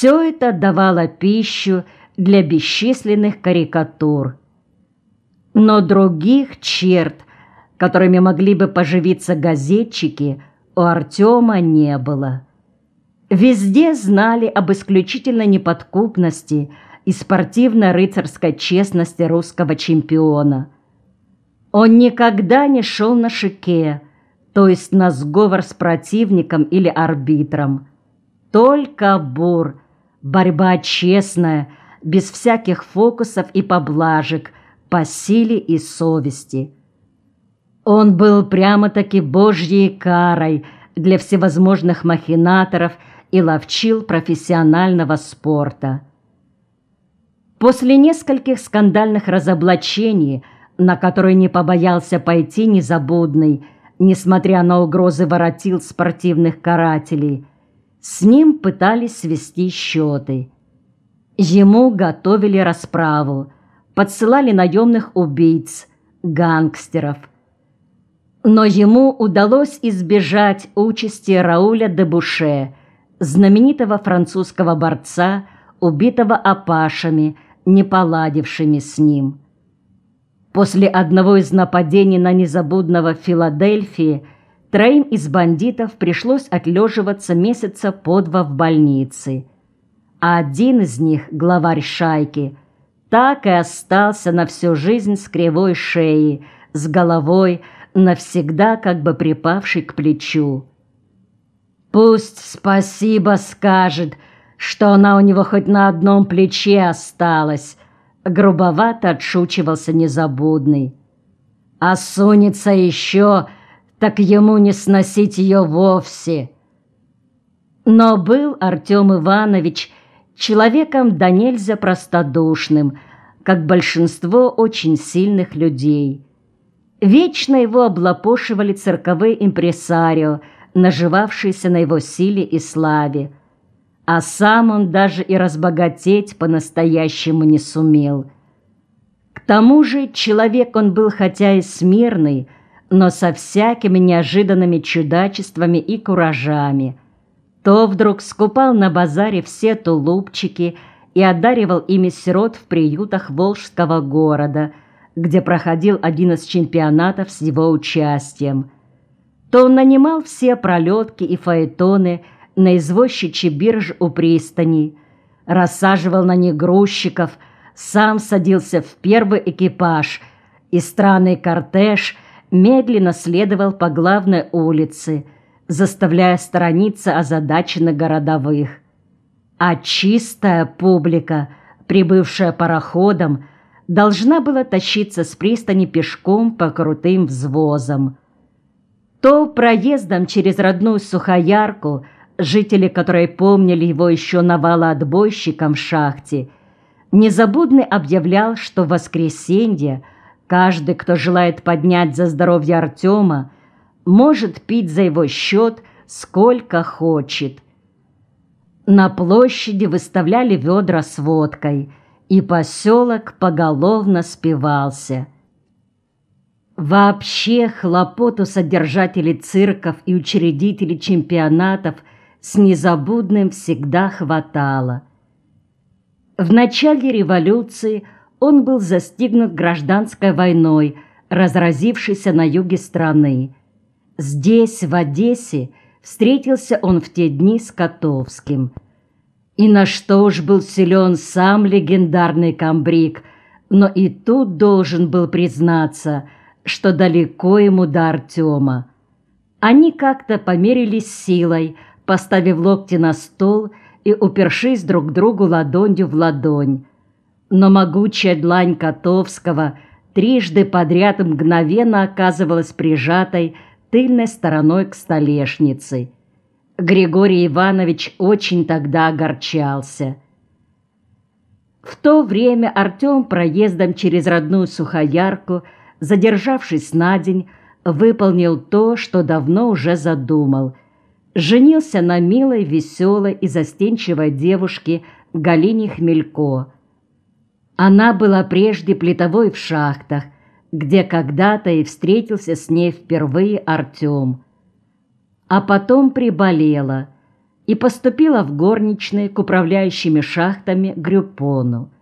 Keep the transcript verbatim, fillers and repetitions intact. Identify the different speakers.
Speaker 1: Все это давало пищу для бесчисленных карикатур. Но других черт, которыми могли бы поживиться газетчики, у Артема не было. Везде знали об исключительной неподкупности и спортивно-рыцарской честности русского чемпиона. Он никогда не шел на шике, то есть на сговор с противником или арбитром. Только бур, борьба честная, без всяких фокусов и поблажек, по силе и совести. Он был прямо-таки божьей карой для всевозможных махинаторов и ловчил профессионального спорта. После нескольких скандальных разоблачений, на которые не побоялся пойти Незабудный, несмотря на угрозы воротил спортивных карателей, с ним пытались свести счеты. Ему готовили расправу, подсылали наемных убийц, гангстеров. Но ему удалось избежать участи Рауля де Буше, знаменитого французского борца, убитого апашами, не поладившими с ним. После одного из нападений на Незабудного в Филадельфии троим из бандитов пришлось отлеживаться месяца по два в больнице, а один из них, главарь шайки, так и остался на всю жизнь с кривой шеей, с головой, навсегда как бы припавший к плечу. Пусть спасибо скажет, что она у него хоть на одном плече осталась, грубовато отшучивался Незабудный. А сунется еще, так ему не сносить ее вовсе. Но был Артем Иванович человеком да нельзя простодушным, как большинство очень сильных людей. Вечно его облапошивали цирковые импресарио, наживавшиеся на его силе и славе, а сам он даже и разбогатеть по-настоящему не сумел. К тому же человек он был хотя и смирный, но со всякими неожиданными чудачествами и куражами. То вдруг скупал на базаре все тулупчики и одаривал ими сирот в приютах Волжского города, где проходил один из чемпионатов с его участием. То он нанимал все пролетки и фаэтоны на извозчичьи биржи у пристани, рассаживал на них грузчиков, сам садился в первый экипаж, и странный кортеж медленно следовал по главной улице, заставляя сторониться озадаченных городовых. А чистая публика, прибывшая пароходом, должна была тащиться с пристани пешком по крутым взвозам. То проездом через родную Сухоярку, жители которой помнили его еще навалоотбойщиком в шахте, Незабудный объявлял, что в воскресенье каждый, кто желает поднять за здоровье Артема, может пить за его счет сколько хочет. На площади выставляли ведра с водкой, и поселок поголовно спивался. Вообще хлопот у содержателей цирков и учредителей чемпионатов с Незабудным всегда хватало. В начале революции он был застигнут гражданской войной, разразившейся на юге страны. Здесь, в Одессе, встретился он в те дни с Котовским. И на что уж был силен сам легендарный комбриг, но и тут должен был признаться, что далеко ему до Артема. Они как-то померились силой, поставив локти на стол и упершись друг другу ладонью в ладонь. Но могучая длань Котовского трижды подряд мгновенно оказывалась прижатой тыльной стороной к столешнице. Григорий Иванович очень тогда огорчался. В то время Артем проездом через родную Сухоярку, задержавшись на день, выполнил то, что давно уже задумал. Женился на милой, веселой и застенчивой девушке Галине Хмелько. Она была прежде плитовой в шахтах, где когда-то и встретился с ней впервые Артем. А потом приболела. и поступила в горничные к управляющими шахтами Грюпону,